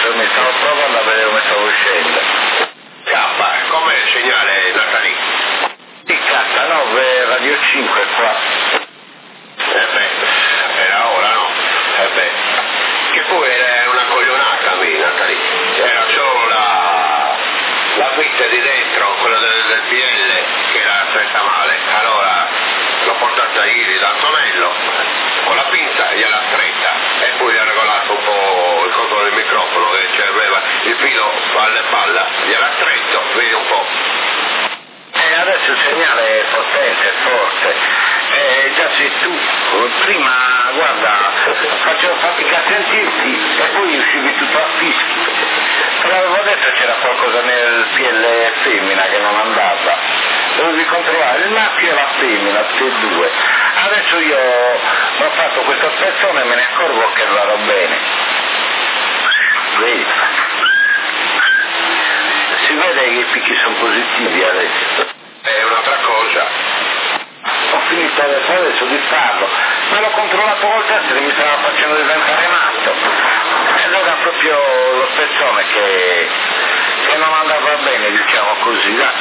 adesso mi stavo provando a vedere come stavo uscendo. Com'è il segnale Natalì? Sì, cazzo, 9 Radio 5 qua. Era ora, no? Che poi era una coglionata lì, Natalì. Era solo la vite di dentro, quella del PL, che era stretta male. Allora l'ho portata ieri da Antonello, con la pinza gliela stretta, e poi gli ha regolato un po' il controllo del microfono, che aveva il filo alle palla, gliela stretto, vedi un po'. Adesso il segnale è potente, è forte. Già sei tu, prima guarda, facevo fatica a sentirti e poi uscivi tutto a fischi. Te l'avevo detto, c'era qualcosa nel PL femmina che non andava. Dovevi controllare il maschio e la femmina, tutti e due. Adesso io ho fatto questa spezzone e me ne accorgo che vado bene. Vedi? Si vede che i picchi sono positivi adesso. È un'altra cosa. Ho finito adesso di farlo, ma l'ho controllato col test e mi stava facendo diventare matto. Ed era proprio lo spezzone che non andava bene, diciamo così, dai.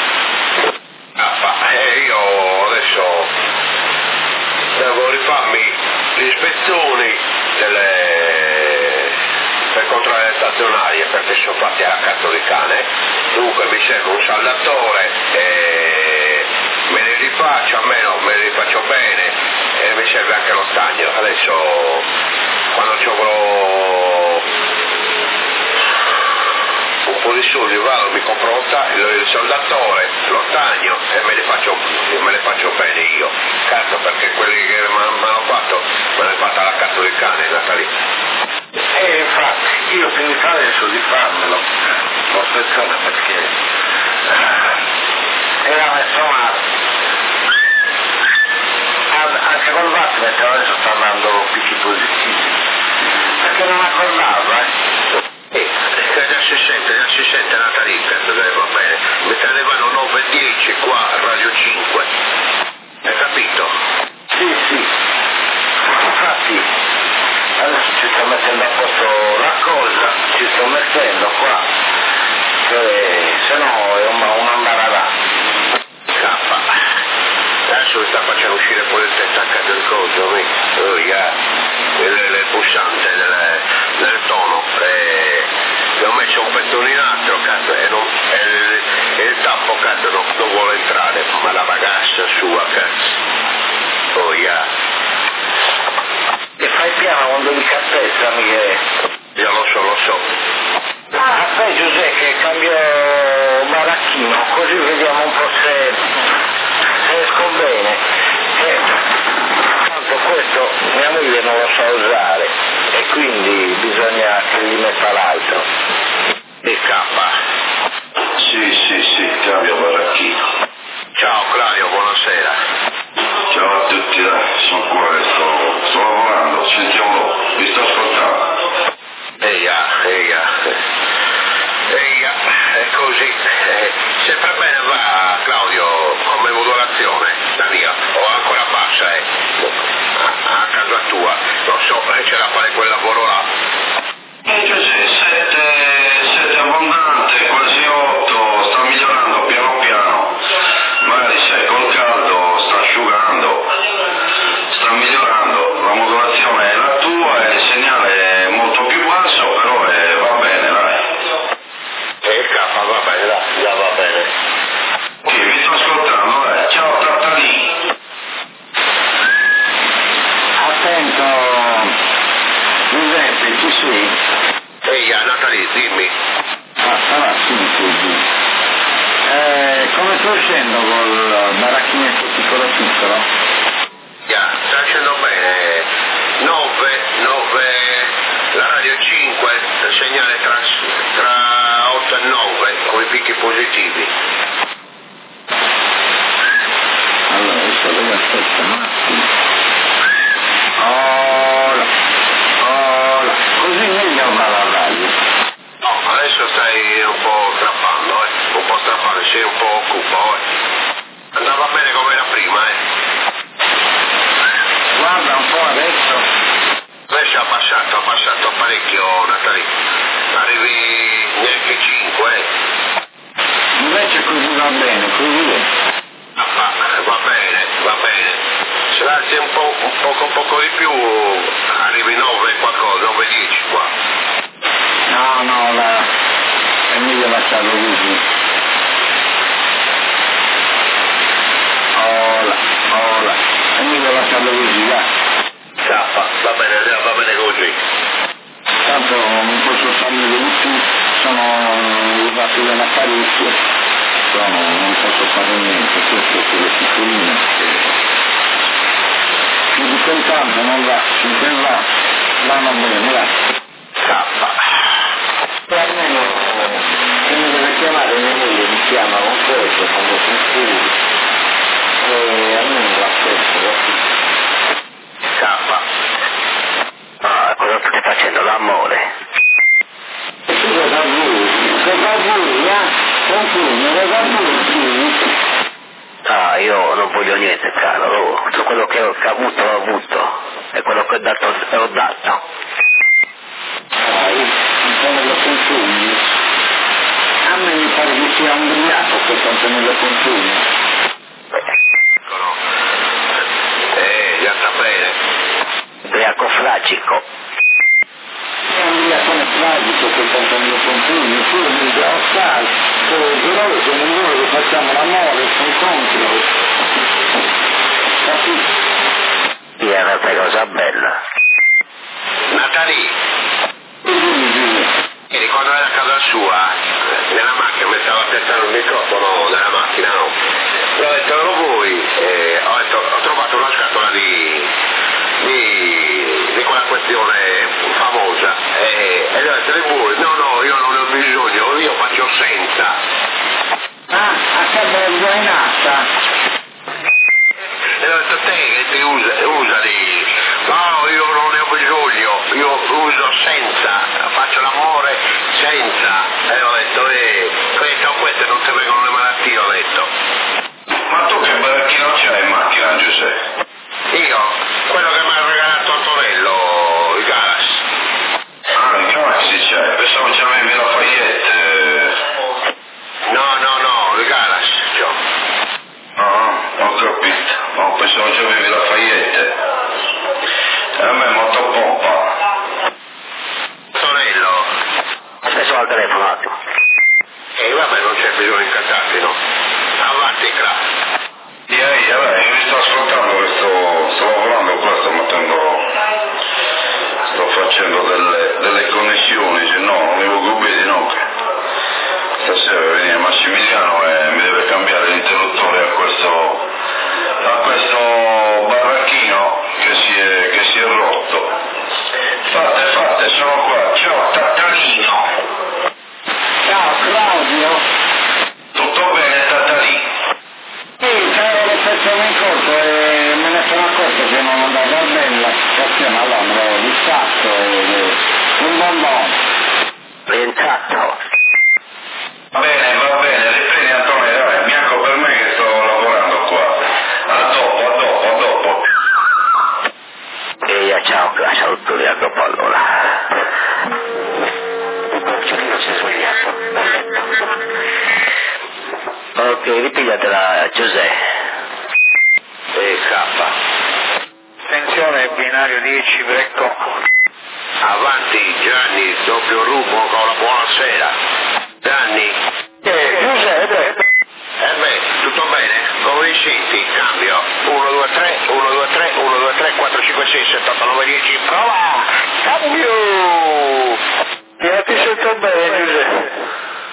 Io adesso devo rifarmi gli ispezioni per controllare le stazionarie, perché sono fatti alla cazzo di cane. Dunque mi serve un saldatore e me li rifaccio, almeno me li rifaccio bene, e mi serve anche lo stagno. Adesso quando ci avrò un po' di soldi vado, mi compro il soldatore, lo stagno e me le faccio bene io. Cazzo, perché quelli che mi hanno fatto me l'hanno fatta alla cazzo di cane, Natalì. Infatti io finito adesso di farmelo, lo spezzone, perché era messo male. Anche col Vatnet adesso sta andando picchi positivi, perché non accordava, già si sente Natalì, cazzo, va bene. Mi tenevano 9 e 10 qua a Radio 5. Hai capito? Sì. Infatti adesso ci sto mettendo a posto la cosa, ci sto mettendo qua, che se no è un ambararà. Adesso mi sta facendo uscire poi il testacca del coso, il pulsante del tono. Gli ho messo un pettone in altro, cazzo, e il tappo, cazzo, non vuole entrare, ma la bagassa sua, cazzo. E fai piano quando li cappezza, Michele. Io lo so. Aspetta Giuseppe, che cambio baracchino, così vediamo un po' se esco bene. Tanto questo mia moglie non lo sa usare e quindi bisogna che gli metta l'altro. E K. Sì, cambio baracchino. Ciao Claudio, buonasera. Ciao a tutti, sono qua, sto lavorando, sentiamo, vi sto ascoltando. È così. Sempre bene va, Claudio, come modulazione, la mia, o ancora bassa, a casa tua, non so, c'è da fare quel lavoro là. Sì, 7 abbondante, quasi 8, sta migliorando piano, magari sai, col caldo sta asciugando, sta migliorando, la modulazione è la tua e il segnale è molto più basso, però va bene, dai. Va bene, dai, già va bene. Sì, vi sto ascoltando, ciao Tartalì. Attento, Giuseppe, ci sei? Natalì, dimmi. Sarà così. Come sto uscendo col baracchinetto piccolo? Sta uscendo bene. 9, la radio 5, segnale tra 8 e 9, con i picchi positivi. Allora, adesso devo aspettare un attimo. Così meglio va la radio. No, adesso stai un po' strappando, sei un po' cupo, Andava bene come era prima, Guarda un po' adesso. Adesso ha passato parecchio, Natalì. arrivi neanche 5. Invece così va bene, così è. Va bene. Se alzi un poco di più, arrivi 9 qualcosa, 9-10 qua. No, è meglio lasciarlo così. Ola, è meglio lasciarlo così, dai. Va bene così. Tanto non posso farmi tutti, sono arrivato bene apparecchio, però non posso fare niente, questo è quello piccolino. Più di quel non va, finché vanno bene, va. E almeno se mi deve chiamare mia moglie mi chiama con questo quando sono fuori e almeno l'aspetto. Cosa stai facendo? L'amore? Cosa vuoi, Tranquillo, Io non voglio niente, caro. Tutto quello che ho avuto l'ho avuto e quello che ho dato l'ho dato. Antonello Consumi, a me mi pare che sia un briaco questo Antonello Consumi. Già sta bene. Briaco fragico. È un briacone fragico questo Antonello Consumi, tu mi già sai, però sono noi che facciamo l'amore, sono incontro. Capito? Sì, è una cosa bella. Natali. Ieri quando era a casa sua, nella macchina, mi stava aspettando il microfono nella macchina, no? L'ho detto, ero voi, ho trovato una scatola di quella questione famosa, e gli ho detto, di voi? No, io non ne ho bisogno, io faccio senza. A Cabrera in asta? E ho detto, te che ti usa lì? No, io non ne ho bisogno, io uso senza, faccio l'amore senza. E ho detto, queste non ti vengono le malattie, ho detto. Ma tu che baracchino c'hai in macchina, Giuseppe? Io? Quello che mi ha regalato Antonello, il Galas. Il Galaxy c'hai, pensavo c'avevi la Fayette. No, il Galas, c'ho. Ho capito. No, pensavo c'avevi la Fayette. A me è molto pompa. Antonello. Adesso al telefono un attimo. Vabbè, non c'è bisogno di incantarsi, no? Avanti, crack. Mi sto ascoltando che sto lavorando qua, sto facendo delle connessioni, se no non avevo dubbi di no. Stasera viene Massimiliano e mi deve cambiare l'interruttore a questo baracchino che si è rotto. Fate, sono qua. Ciao Tatalino. Ciao Claudio. Tutto bene Tatalino? Sì, c'era le persone in corso e me ne sono accorto che non andava bene la situazione, allora me l'ho distratto un bonbon. Rientrato. Va bene, riprendi Antonio, dai, bianco per me che sto lavorando qua. A dopo. E ciao, saluto a dopo allora. Giulino si è svegliato. Ok, ripigliatela Giuseppe. E scappa. Attenzione, binario 10, Brecco. Avanti Gianni, doppio rubo con la buonasera. Gianni. Giuseppe. Tutto bene? Come vi senti? Cambio. 1, 2, 3, 1, 2, 3, 1, 2, 3, 4, 5, 6, 7, 8, 9, 10. Prova! Cambio! Io ti sento bene, Giuseppe.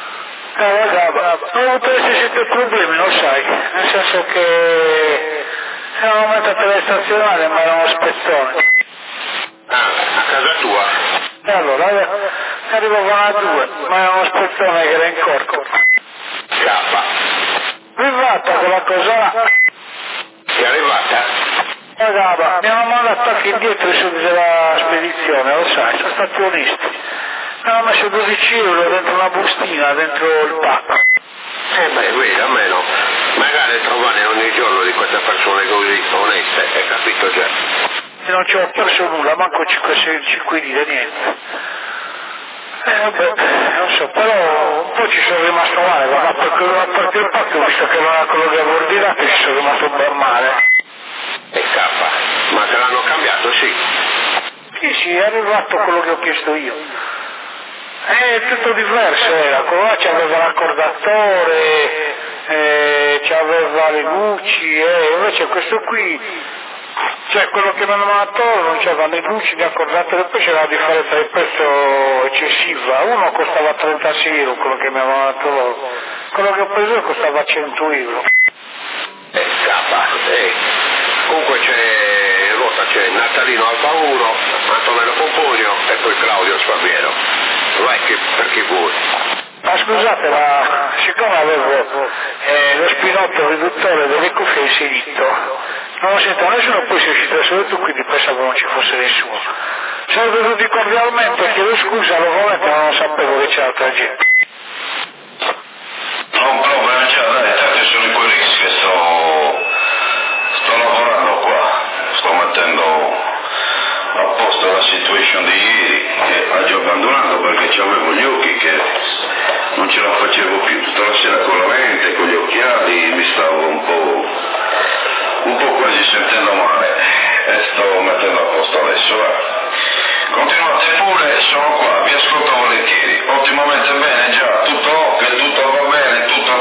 Non potresti sentire problemi, lo sai. Nel senso che eravamo aumentati le stazionali, ma era uno spezzone. A casa tua? E allora, arrivavano a 2, ma era uno spezzone che era in corpo. Scappa. Mi è fatta quella cosa là. Ti è arrivata? Guarda, mi hanno mandato anche indietro i soldi della spedizione, lo sai, sono stati onesti. Mi hanno messo 12 euro dentro una bustina, dentro il pacco. Vedi, almeno magari trovare ogni giorno di queste persone così oneste, hai capito già? E non ci ho perso nulla, manco 5 lire, niente. Vabbè, non so, però un po' ci sono rimasto male, ma perché il pacco ho visto che non era quello che avevo ordinato e ci sono rimasto ben male. E K, ma te l'hanno cambiato, sì. Sì, è arrivato quello che ho chiesto io. È tutto diverso, era, quello là c'aveva l'accordatore, c'aveva le luci, invece questo qui, cioè quello che mi hanno mandato non c'aveva né luci né accordatore, poi c'era la differenza di prezzo eccessiva, uno costava 36 euro, quello che mi hanno mandato loro, quello che ho preso costava 100 euro. Comunque c'è Natalino Alfa 1, Antonello Pomponio e poi Claudio Sparviero. Vai per chi vuoi. Ma scusate, ma siccome avevo lo spinotto riduttore delle cuffie inserito, non lo sento nessuno, poi si è uscito solo tu, quindi pensavo non ci fosse nessuno. Saluto tutti cordialmente, chiedo scusa, logicamente non sapevo che c'era altra gente. Non problema, già dai, tanti sono i quelli che sto lavorando qua, sto mettendo a posto la situation di ieri, che oggi ho abbandonato perché avevo gli occhi che non ce la facevo più, tutta la sera con la mente, con gli occhiali, mi stavo un po' quasi sentendo male e sto mettendo a posto adesso, va. Continuate pure, sono qua, vi ascolto volentieri, ottimamente bene, già, tutto ok, tutto va bene, tutto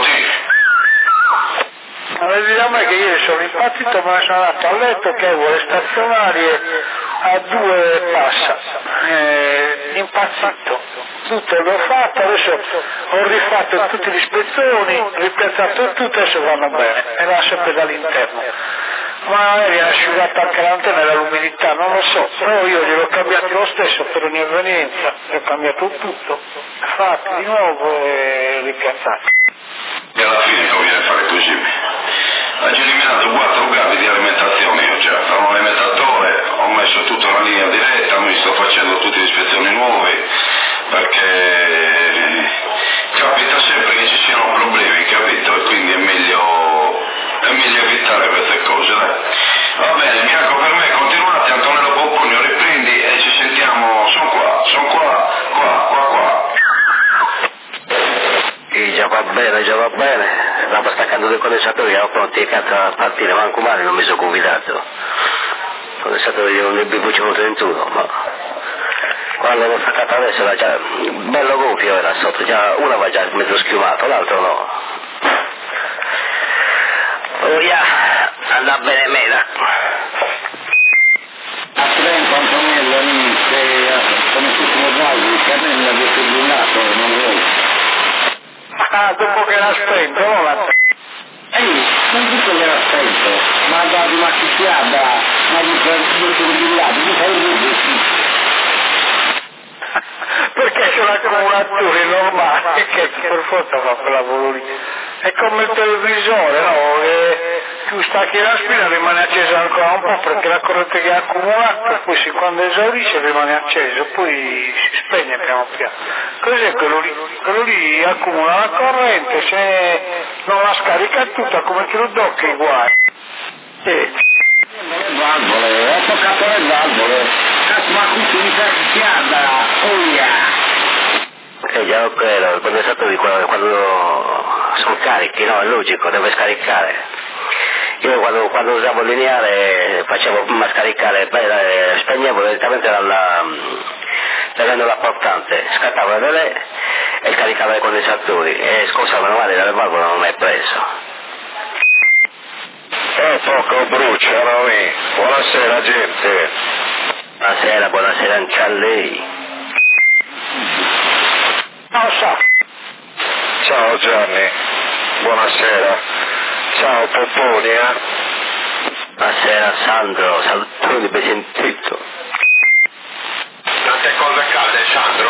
Vediamo che ieri sono impazzito, me ne sono andato a letto che avevo le stazionarie a 2 passa, impazzito, tutto l'ho fatto, adesso ho rifatto tutte le ispezioni, ripiazzato tutto e adesso vanno bene, e va sempre dall'interno. Ma viene asciugata anche l'antenna dall'umidità, non lo so, però io gliel'ho cambiato lo stesso per ogni evenienza, gli ho cambiato tutto, fatti di nuovo e ripiazzato. e alla fine conviene fare così. Ho eliminato 4 cavi di alimentazione io già, ho un alimentatore, ho messo tutta la linea diretta, mi sto facendo tutte le ispezioni nuove, perché capita sempre che ci siano problemi, capito? E quindi è meglio evitare queste cose, dai. Va bene, Bianco per me, continuate, Antonello Pomponio, riprendi e ci sentiamo, sono qua. Sì, già va bene. Stavo staccando dei condensatori, ero pronti a partire, manco male, non mi sono convidato. Condensatori di un DB 31, ma quando l'ho staccato adesso era già bello gonfio, era sotto, già uno va già mezzo schiumato, l'altro no. Oh yeah, andrà bene mela. A Trento Antonello lì, come tutti i giorni, il carnello è defibrillato, non vuoi. Ah, dopo che l'ha spento, non l'ha spento. Non dico che era spento, ma da una chicchiata, ma di defibrillato, tu fai un Perché c'è un accumulatore normale che per forza fa quel lavoro lì. È come il televisore, no? Tu stacchi la spina rimane accesa ancora un po' perché la corrente che è accumulata, poi quando esaurisce rimane acceso, poi si spegne piano piano. Cos'è quello lì accumula la corrente, se non la scarica tutta come che lo docchi uguale. le valvole, ho toccato le valvole, ma qui si mi fa chicchiata, Già ho quello, il condensatore quando sono carichi, no, è logico, deve scaricare. Io quando usavo il lineare facevo prima scaricare, poi spegnevo direttamente dalla portante, scattavo le relè e scaricavo i condensatori e scorsa manuale dalle valvole non ho mai preso. Poco bruciano me. Buonasera gente. Buonasera anche a lei. Non so. Ciao Gianni. Buonasera. Ciao Pomponia. Buonasera Sandro, salutoni, ben sentito. Tante cose calde Sandro,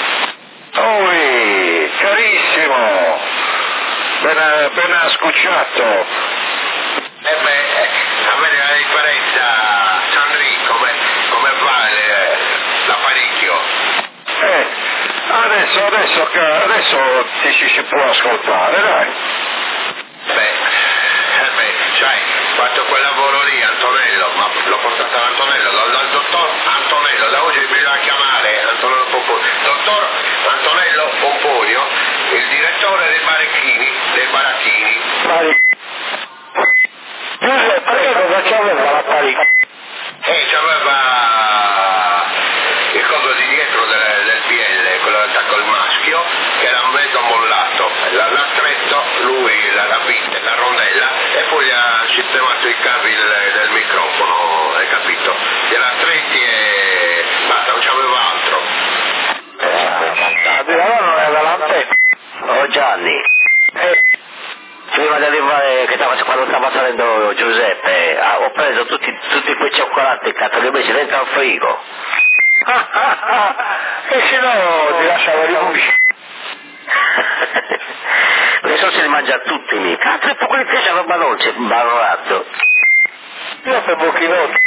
Oi, carissimo. Ben ascoltato. A vedere la differenza, Sandri, come va l'apparecchio? Adesso si può ascoltare, dai. Sai, fatto quel lavoro lì, Antonello, ma l'ho portato ad Antonello, dal dottor Antonello, da oggi bisogna chiamare Antonello Pomponio. Dottor Pomponio, il direttore dei baracchini. Giuseppe, che cosa c'aveva la parica? C'aveva il coso di dietro del PL, quello del tacco il maschio, che era mezzo mollato, l'ha stretto, lui l'ha la rondella e poi gli ha sistemato i cavi del microfono, hai capito? Gliel'ha stretti e basta, non c'aveva altro. Allora non era l'antenna. Oh Gianni, prima di arrivare quando stava salendo Giuseppe, ho preso tutti quei cioccolati che li ho messi dentro al frigo. E se no ti lasciava rimucci. Adesso se li mangia tutti lì. Cazzo, e poi quelli che c'è roba dolce, balorato. Io per bocchinotti.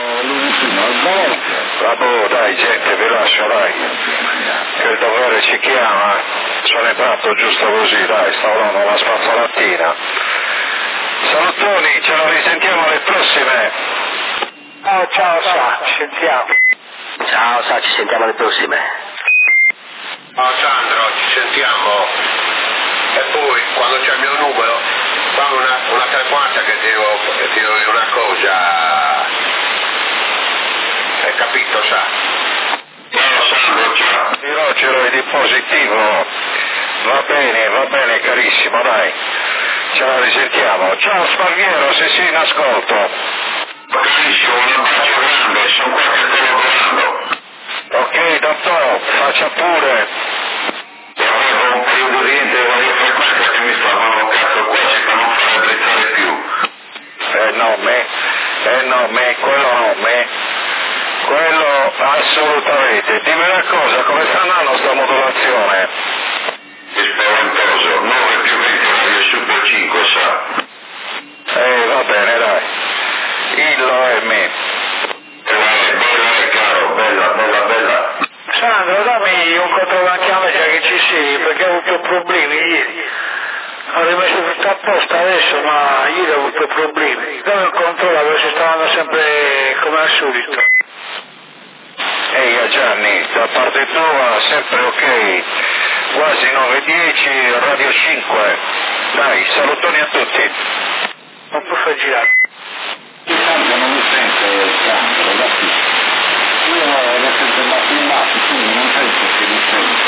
Vabbè, dai gente, vi lascio, dai, che il dovere ci chiama, sono entrato giusto così, dai, stavo dando una spazzolatina. Salutoni, ce lo risentiamo alle prossime. Ciao, ci sentiamo. Ciao, ci sentiamo alle prossime. Ciao Sandro, ci sentiamo. E poi quando c'è il mio numero, fammi una telefonata che ti devo dire una cosa. Hai capito, sa? Ciao Sandro, ciao. Di Rogero è di positivo. Va bene carissimo, dai. Ce la risentiamo. Ciao Sparviero, se sei in ascolto. Benissimo, un abbraccio grande, sono qua che sto lavorando. Ok, dottore, faccia pure. E avevo un periodo di niente varie frequenze che mi stavano cazzo quasi per non fare drizzare più. Quello assolutamente. Dimmi una cosa, come sta andando sta modulazione? È spaventoso, 9 più 20 radio super 5, sa. Va bene, dai. Illo e me. Bella caro, bella. Sandro, dammi un controbanchiame già che ci sei, perché ho avuto problemi ieri. Ho rimesso tutto a posto adesso, ma ieri ho avuto problemi. Dammi un controllo, si stavano sempre come al solito. Ehi Gianni, da parte tua sempre ok. Quasi 9:10, Radio 5. Dai, salutoni a tutti. Non può far girare. Sandro non mi sente Sandro, da qui. Io l'ho sempre andato in basso, quindi non penso che mi senta.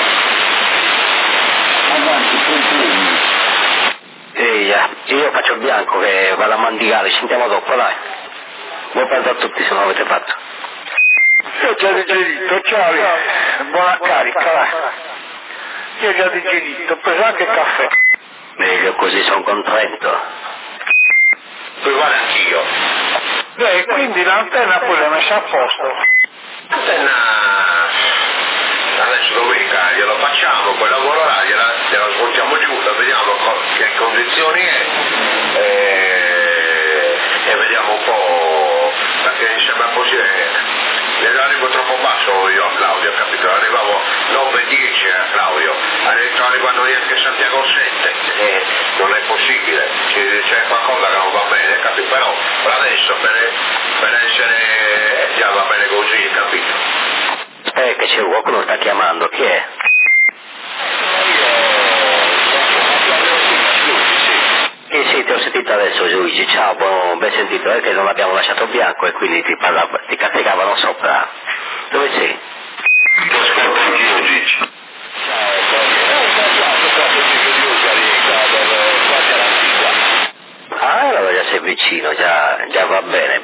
Avanti, continui. Ehi, io faccio il bianco che vado a mandigare, ci sentiamo dopo, dai. Buon pranzo a tutti se non l'avete fatto. Io ho già digerito, ciao, buona carica, vai. Io ho già digerito, ho preso anche il caffè. Meglio così, sono contento. Poi guarda anch'io. Beh, quindi l'antenna poi l'hai messa a posto. L'antenna adesso domenica glielo facciamo, quel lavoro là gliela svolgiamo giù, vediamo che condizioni è e vediamo un po', perché mi sembra così, arrivo troppo basso io a Claudio, capito? Arrivavo 9:10 a Claudio, adesso arrivando neanche Santiago 7, non è possibile, c'è qualcosa che non va bene, capito? Però per adesso per essere già va bene così, capito? Che c'è qualcuno sta chiamando, chi è? Sì, ti ho sentito adesso Luigi, ciao, ben sentito, che non l'abbiamo lasciato bianco e quindi ti cazzegavano sopra. Dove sei? Ti ascolto anch'io, Gigi. Allora già sei vicino, già va bene.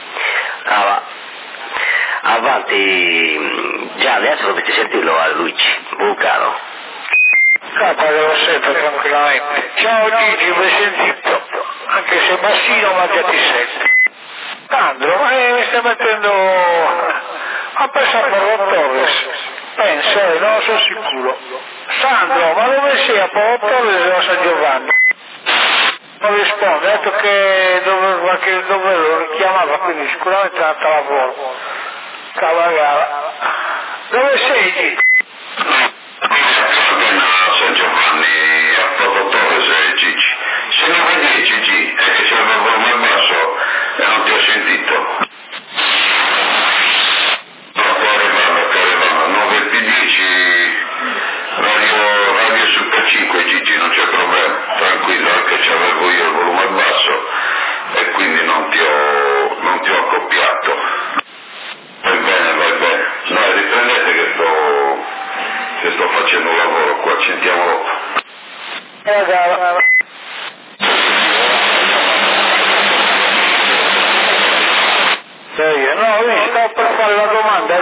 Avanti, già adesso dovete sentirlo a Luigi, Vulcano. Parlo sempre tranquillamente. Ciao Gigi, mi hai sentito? Anche se bassino ma già ti sento. Sandro, mi stai mettendo a pensare a Porro Torres. Penso, non sono sicuro. Sandro, ma dove sei? A Porro Torres o a San Giovanni? Non risponde, ha detto che dove lo richiamava, quindi sicuramente è andata a lavoro. Cavagala. Dove sei Gigi? San Giovanni a Porro Torres, Gigi. Se non vedi Gigi, è che ce l'avevo mai messo e non ti ho sentito. No, che arrivano, 9 P10, radio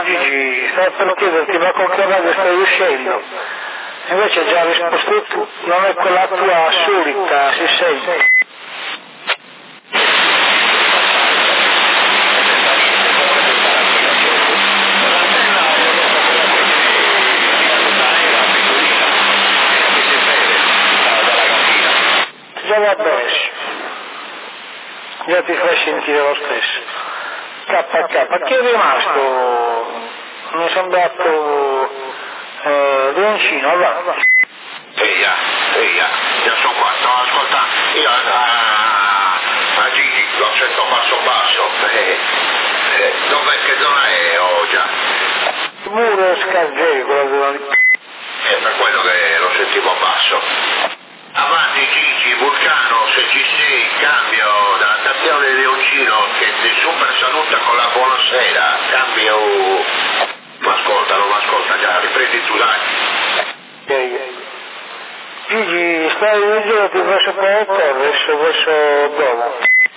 chiamo Gigi, stavo per chiederti ma con che radio stai uscendo? Invece già hai risposto tu, non è quella tua solita, si sente. Già va bene, già ti fai sentire lo stesso. KK, chi è rimasto? Mi è sembrato Leoncino, va. Eia, io sono qua, sto ascoltando, io a Gigi lo sento basso, dov'è, che zona è? Oh già. Muro Scargeri, quella zona lì. È per quello che lo sentivo basso. Avanti Gigi, Vulcano, se ci sei, cambio dalla stazione di Leoncino, che nessun per saluta con la buonasera, cambio. Non mi ascolta già, riprendi tu dai. Gigi, stai dirigendo verso Torres, verso Domo.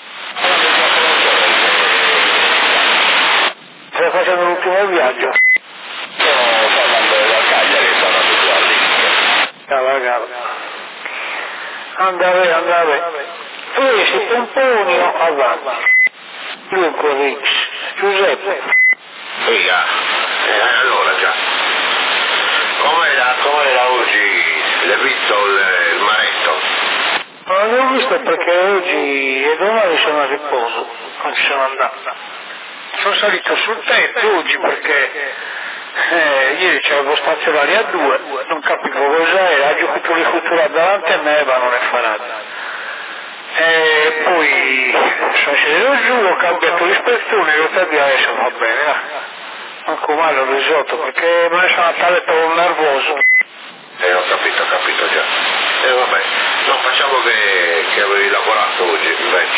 Stai facendo l'ultimo viaggio? Sto parlando da Cagliari, sono abituato. Cava. Andare. Tu sei Pomponio avanti. Luco Rix. Giuseppe. Allora già. Com'era oggi? L'hai visto il maretto? Non l'ho visto perché oggi e domani sono a riposo, non ci sono andato. Sono salito sul tetto oggi perché ieri c'avevo stazionari a 2, non capivo cos'era, ha giocato le futura davanti a me ma non è farata. E poi sono sceso giù, ho cambiato l'ispezione e l'ho di adesso va bene. Non comando il risotto perché me ne sono andato a letto nervoso. Ho capito già. Vabbè, no, facciamo che avevi lavorato oggi invece.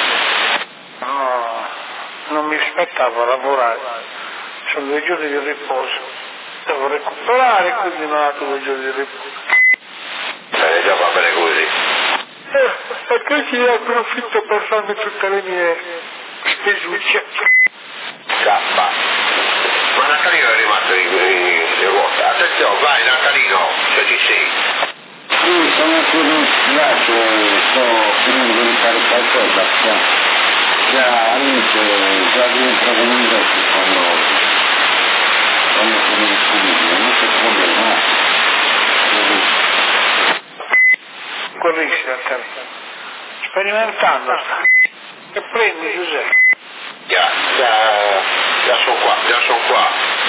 No, non mi aspettavo a lavorare, sono 2 giorni di riposo, devo recuperare, quindi non ho dato 2 giorni di riposo. Già va bene così. Perché ci approfitto per farmi tutte le mie spesucce. Ma Natalino è rimasto in ruota. Attenzione, vai Natalino, se ci sei. Sì, sono curioso, sto finendo di fare qualcosa, già all'inizio, già dentro come un vecchio quando sono disponibile, non c'è problema. Corrisci, sperimentando. Che prendi Giuseppe? Già sono qua.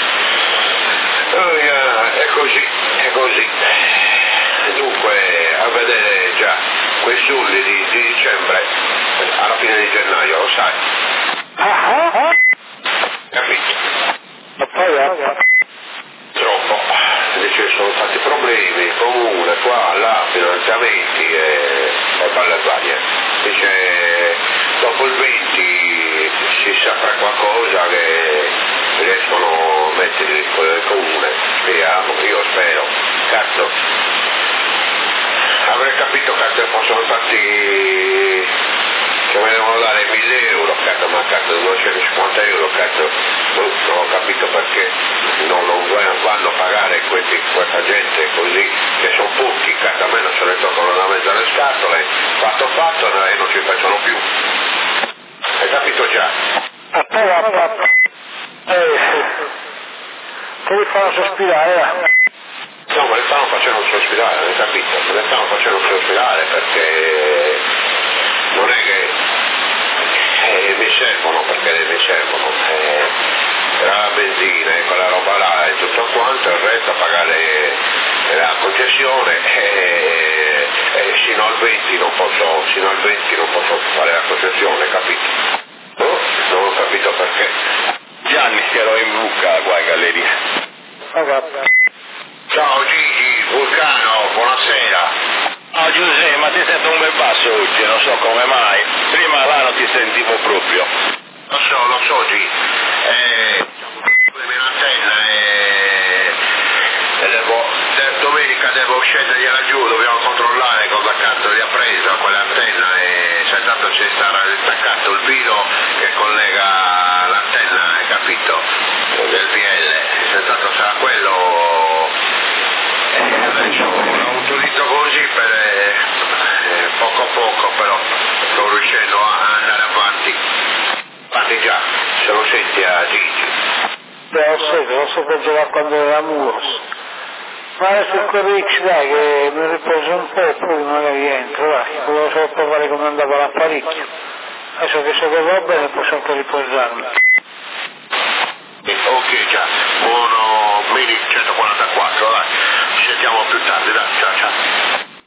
È così. Dunque, a vedere già quei soldi di dicembre, alla fine di gennaio, lo sai. Capito? Ma poi Troppo. Invece sono stati problemi, comune, qua, là, finanziamenti e balle varie. Invece dopo il 20 si saprà qualcosa che riescono a mettere il comune, speriamo, io spero. Cazzo, avrei capito che possono farti che me devono dare 1.000 euro, cazzo, ma cazzo 250 euro, cazzo, non ho capito perché non vanno a pagare questa gente così, che sono pochi, cazzo, a me non se ne toccano da mezzo alle scatole, fatto e non ci facciano più. Hai capito già? Te li fanno sospirare. No, ma le stanno facendo sospirare, hai capito? Le stanno facendo sospirare perché non è che mi servono, perché mi servono. La benzina e quella roba là e tutto quanto, il resto a pagare la concessione sino al 20 non posso fare la concessione, capito? Non ho capito perché. Gianni, ero in buca qua in galleria. Ciao Gigi, Vulcano, buonasera. Giuseppe, ma ti sento un bel basso oggi, non so come mai. Prima là non ti sentivo proprio. Lo so Gigi. L'antenna domenica devo scendere laggiù, dobbiamo controllare cosa cazzo gli ha preso a quell'antenna e se tanto c'è staccato il filo che collega l'antenna, hai capito? Del quello adesso lo utilizzo così per poco a poco, però sto riuscendo a andare avanti. Infatti già, se lo senti a Gigi. Lo so per giocare quando era Muros. Ma adesso il Corrix dai che mi riposo un po', poi magari entro, dai, volevo solo provare come andava l'apparecchio. Adesso che so che va bene posso anche riposarmi. Ok già, buono Mini 144, dai, ci sentiamo più tardi, dai, ciao ciao.